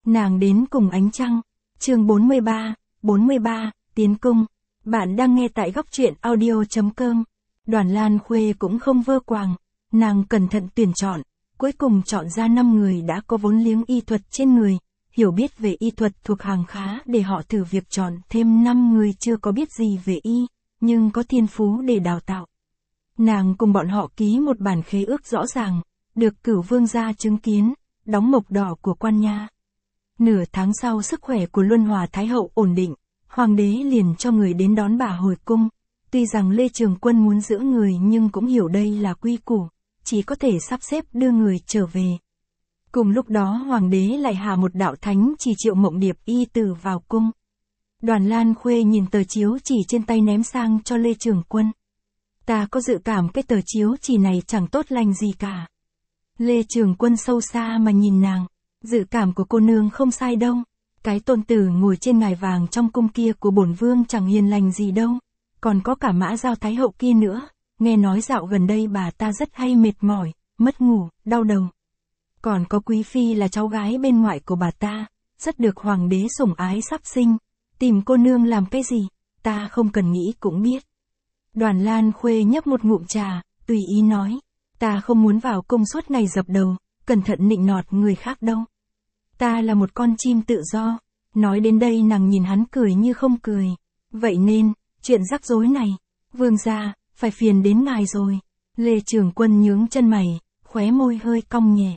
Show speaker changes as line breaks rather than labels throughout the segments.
Nàng đến cùng ánh trăng. Chương 43, tiến cung. Bạn đang nghe tại góc truyện audio.com. Đoàn Lan Khuê cũng không vơ quàng, nàng cẩn thận tuyển chọn, cuối cùng chọn ra 5 người đã có vốn liếng y thuật trên người, hiểu biết về y thuật thuộc hàng khá để họ thử việc chọn thêm 5 người chưa có biết gì về y, nhưng có thiên phú để đào tạo. Nàng cùng bọn họ ký một bản khế ước rõ ràng, được Cửu Vương gia chứng kiến, đóng mộc đỏ của quan nha. Nửa tháng sau sức khỏe của Luân Hòa Thái Hậu ổn định, Hoàng đế liền cho người đến đón bà hồi cung. Tuy rằng Lê Trường Quân muốn giữ người nhưng cũng hiểu đây là quy củ, chỉ có thể sắp xếp đưa người trở về. Cùng lúc đó Hoàng đế lại hạ một đạo thánh chỉ Triệu Mộng Điệp y tử vào cung. Đoàn Lan Khuê nhìn tờ chiếu chỉ trên tay ném sang cho Lê Trường Quân. Ta có dự cảm cái tờ chiếu chỉ này chẳng tốt lành gì cả. Lê Trường Quân sâu xa mà nhìn nàng. Dự cảm của cô nương không sai đâu. Cái tôn tử ngồi trên ngai vàng trong cung kia của bổn vương chẳng hiền lành gì đâu. Còn có cả Mã Giao Thái Hậu kia nữa. Nghe nói dạo gần đây bà ta rất hay mệt mỏi, mất ngủ, đau đầu. Còn có Quý Phi là cháu gái bên ngoại của bà ta, rất được Hoàng đế sủng ái sắp sinh. Tìm cô nương làm cái gì, ta không cần nghĩ cũng biết. Đoàn Lan Khuê nhấp một ngụm trà, tùy ý nói. Ta không muốn vào cung suốt ngày dập đầu, cẩn thận nịnh nọt người khác đâu. Ta là một con chim tự do. Nói đến đây nàng nhìn hắn cười như không cười. Vậy nên, chuyện rắc rối này, vương gia, phải phiền đến ngài rồi. Lê Trường Quân nhướng chân mày, khóe môi hơi cong nhẹ.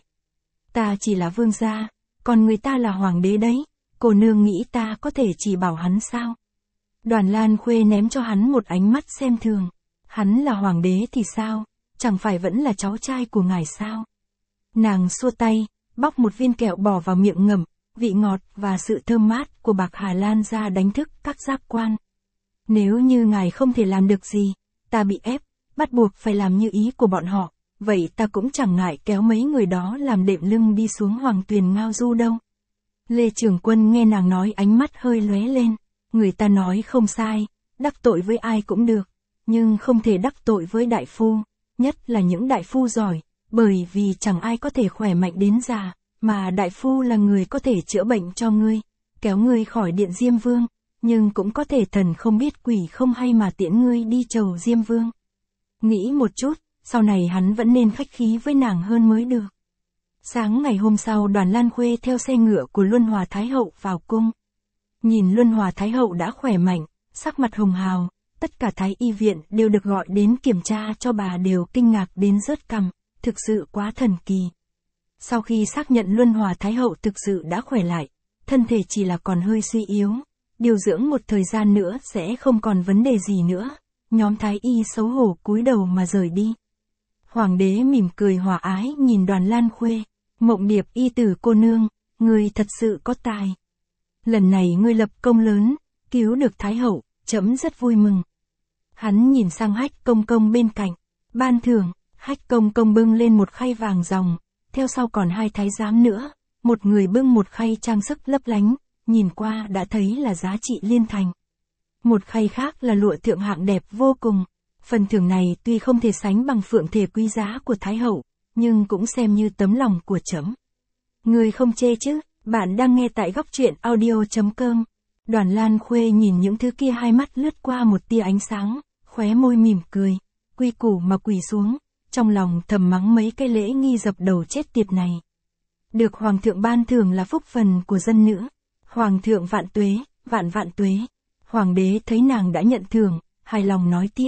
Ta chỉ là vương gia, còn người ta là hoàng đế đấy. Cô nương nghĩ ta có thể chỉ bảo hắn sao? Đoàn Lan Khuê ném cho hắn một ánh mắt xem thường. Hắn là hoàng đế thì sao? Chẳng phải vẫn là cháu trai của ngài sao? Nàng xua tay, bóc một viên kẹo bỏ vào miệng ngậm, vị ngọt và sự thơm mát của bạc hà lan ra đánh thức các giác quan. Nếu như ngài không thể làm được gì, ta bị ép, bắt buộc phải làm như ý của bọn họ, vậy ta cũng chẳng ngại kéo mấy người đó làm đệm lưng đi xuống Hoàng Tuyền ngao du đâu. Lê Trường Quân nghe nàng nói ánh mắt hơi lóe lên, người ta nói không sai, đắc tội với ai cũng được, nhưng không thể đắc tội với đại phu, nhất là những đại phu giỏi, bởi vì chẳng ai có thể khỏe mạnh đến già, mà đại phu là người có thể chữa bệnh cho ngươi, kéo ngươi khỏi điện Diêm Vương, nhưng cũng có thể thần không biết quỷ không hay mà tiễn ngươi đi chầu Diêm Vương. Nghĩ một chút, sau này hắn vẫn nên khách khí với nàng hơn mới được. Sáng ngày hôm sau Đoàn Lan Khuê theo xe ngựa của Luân Hòa Thái Hậu vào cung. Nhìn Luân Hòa Thái Hậu đã khỏe mạnh, sắc mặt hồng hào, tất cả Thái y viện đều được gọi đến kiểm tra cho bà đều kinh ngạc đến rớt cằm, thực sự quá thần kỳ. Sau khi xác nhận Luân Hòa Thái Hậu thực sự đã khỏe lại, thân thể chỉ là còn hơi suy yếu, điều dưỡng một thời gian nữa sẽ không còn vấn đề gì nữa, nhóm Thái y xấu hổ cúi đầu mà rời đi. Hoàng đế mỉm cười hòa ái nhìn Đoàn Lan Khuê. Mộng Điệp y tử cô nương, ngươi thật sự có tài. Lần này ngươi lập công lớn, cứu được Thái Hậu, trẫm rất vui mừng. Hắn nhìn sang Hách Công Công bên cạnh, ban thưởng, Hách Công Công bưng lên một khay vàng ròng, theo sau còn 2 thái giám nữa, một người bưng một khay trang sức lấp lánh, nhìn qua đã thấy là giá trị liên thành. Một khay khác là lụa thượng hạng đẹp vô cùng, phần thưởng này tuy không thể sánh bằng phượng thể quý giá của Thái Hậu, nhưng cũng xem như tấm lòng của trẫm. Người không chê chứ, bạn đang nghe tại góc truyện audio.com. Đoàn Lan Khuê nhìn những thứ kia hai mắt lướt qua một tia ánh sáng, khóe môi mỉm cười, quy củ mà quỳ xuống, trong lòng thầm mắng mấy cái lễ nghi dập đầu chết tiệt này. Được Hoàng thượng ban thưởng là phúc phần của dân nữ. Hoàng thượng vạn tuế, vạn vạn tuế. Hoàng đế thấy nàng đã nhận thưởng, hài lòng nói tiếp.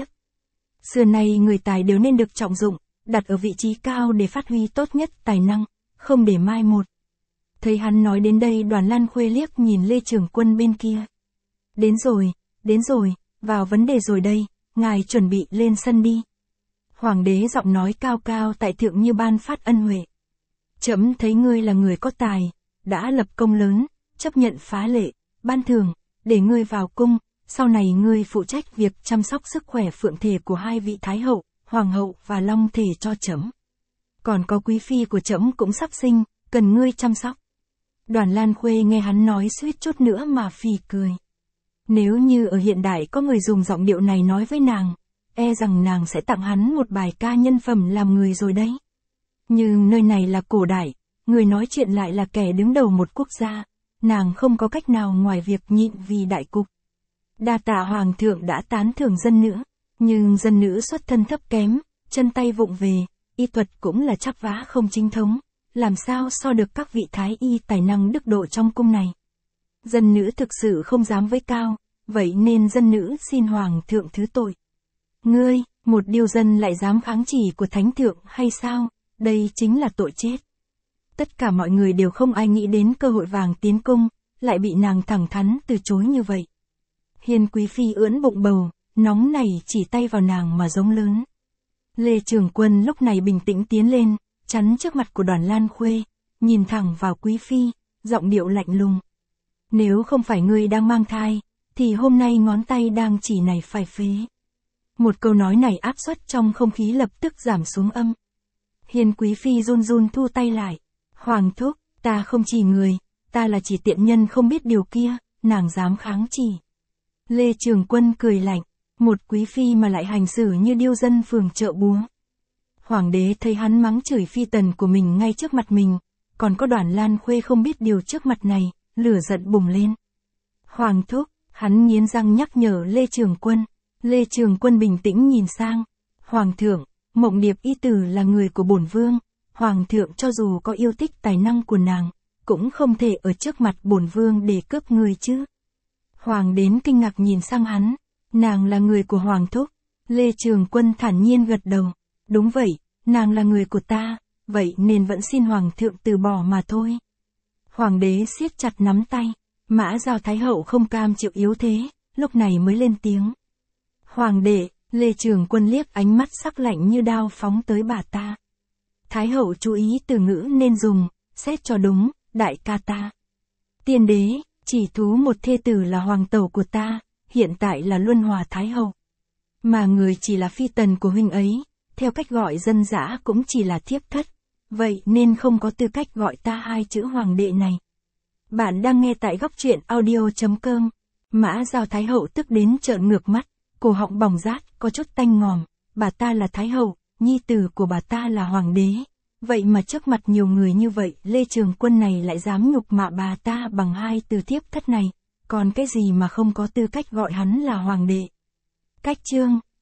Xưa nay người tài đều nên được trọng dụng, đặt ở vị trí cao để phát huy tốt nhất tài năng, không để mai một. Thấy hắn nói đến đây Đoàn Lan Khuê liếc nhìn Lê Trường Quân bên kia. Đến rồi, vào vấn đề rồi đây, ngài chuẩn bị lên sân đi. Hoàng đế giọng nói cao cao tại thượng như ban phát ân huệ. Trẫm thấy ngươi là người có tài, đã lập công lớn, chấp nhận phá lệ, ban thưởng, để ngươi vào cung, sau này ngươi phụ trách việc chăm sóc sức khỏe phượng thể của 2 vị Thái Hậu, Hoàng hậu và Long thể cho trẫm. Còn có Quý Phi của trẫm cũng sắp sinh, cần ngươi chăm sóc. Đoàn Lan Khuê nghe hắn nói suýt chút nữa mà phì cười. Nếu như ở hiện đại có người dùng giọng điệu này nói với nàng, e rằng nàng sẽ tặng hắn một bài ca nhân phẩm làm người rồi đấy. Nhưng nơi này là cổ đại, người nói chuyện lại là kẻ đứng đầu một quốc gia, nàng không có cách nào ngoài việc nhịn vì đại cục. Đa tạ hoàng thượng đã tán thưởng dân nữ, nhưng dân nữ xuất thân thấp kém, chân tay vụng về, y thuật cũng là chắp vá không chính thống, làm sao so được các vị thái y tài năng đức độ trong cung này. Dân nữ thực sự không dám với cao, vậy nên dân nữ xin hoàng thượng thứ tội. Ngươi, một điều dân lại dám kháng chỉ của thánh thượng hay sao, đây chính là tội chết. Tất cả mọi người đều không ai nghĩ đến cơ hội vàng tiến cung, lại bị nàng thẳng thắn từ chối như vậy. Hiền quý phi ưỡn bụng bầu, nóng nảy chỉ tay vào nàng mà giống lớn. Lê Trường Quân lúc này bình tĩnh tiến lên, chắn trước mặt của Đoàn Lan Khuê, nhìn thẳng vào quý phi, giọng điệu lạnh lùng. Nếu không phải ngươi đang mang thai, thì hôm nay ngón tay đang chỉ này phải phế. Một câu nói này áp suất trong không khí lập tức giảm xuống âm. Hiền quý phi run run thu tay lại. Hoàng thúc, ta không chỉ người, ta là chỉ tiện nhân không biết điều kia, nàng dám kháng chỉ. Lê Trường Quân cười lạnh, một quý phi mà lại hành xử như điêu dân phường chợ búa. Hoàng đế thấy hắn mắng chửi phi tần của mình ngay trước mặt mình, còn có Đoàn Lan Khuê không biết điều trước mặt này, lửa giận bùng lên. Hoàng thúc, hắn nghiến răng nhắc nhở Lê Trường Quân. Lê Trường Quân bình tĩnh nhìn sang. Hoàng thượng, Mộng Điệp y tử là người của bổn vương, hoàng thượng cho dù có yêu thích tài năng của nàng, cũng không thể ở trước mặt bổn vương để cướp người chứ. Hoàng đến kinh ngạc nhìn sang hắn, nàng là người của hoàng thúc. Lê Trường Quân thản nhiên gật đầu, đúng vậy, nàng là người của ta, vậy nên vẫn xin hoàng thượng từ bỏ mà thôi. Hoàng đế siết chặt nắm tay, Mã Giao Thái hậu không cam chịu yếu thế, lúc này mới lên tiếng. Hoàng đệ, Lê Trường Quân liếc ánh mắt sắc lạnh như đao phóng tới bà ta. Thái hậu chú ý từ ngữ nên dùng, xét cho đúng, đại ca ta. Tiên đế, chỉ thú một thê tử là hoàng tẩu của ta, hiện tại là Luân Hòa Thái hậu. Mà người chỉ là phi tần của huynh ấy, theo cách gọi dân dã cũng chỉ là thiếp thất, vậy nên không có tư cách gọi ta hai chữ hoàng đệ này. Bạn đang nghe tại góc truyện audio.com. Mã Giao Thái hậu tức đến trợn ngược mắt, cổ họng bỏng rát, có chút tanh ngòm, bà ta là Thái hậu, nhi tử của bà ta là hoàng đế. Vậy mà trước mặt nhiều người như vậy, Lê Trường Quân này lại dám nhục mạ bà ta bằng hai từ thiếp thất này, còn cái gì mà không có tư cách gọi hắn là hoàng đệ. Cách chương